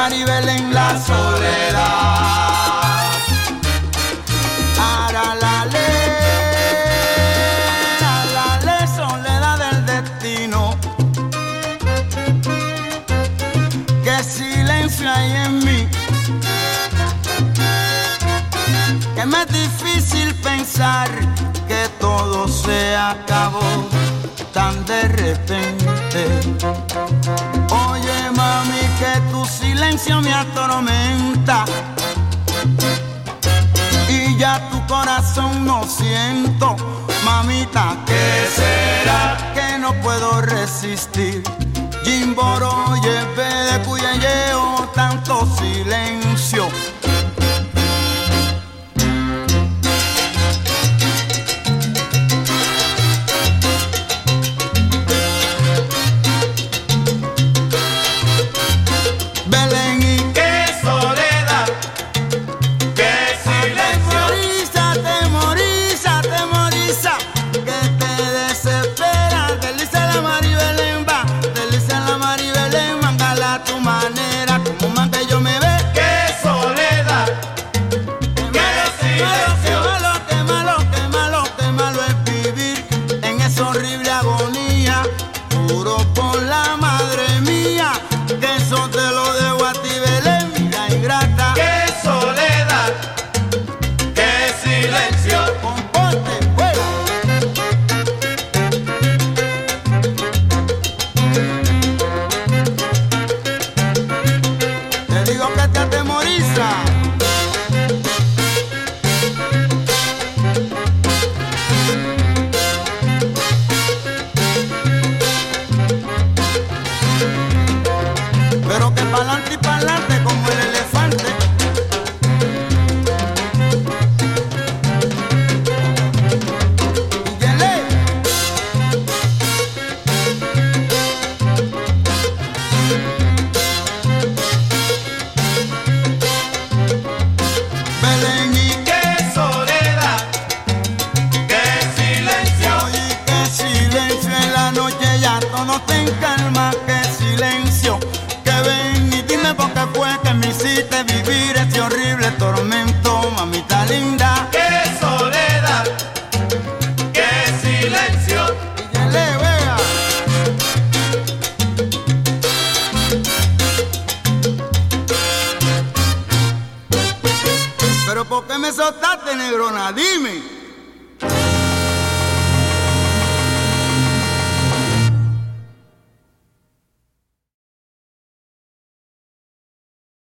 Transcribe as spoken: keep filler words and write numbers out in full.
Maribel en la soledad. Ara la ley, a la ley, soledad del destino. Qué silencio hay en mí, que me es difícil pensar que todo se acabó tan de repente. Oye mami, que tu silencio me atormenta y ya tu corazón no siento. Mamita, ¿qué será que no puedo resistir? Jimboro, lleve de cuyayeo, tanto silencio. ¿Por qué me soltaste, negrona? Dime.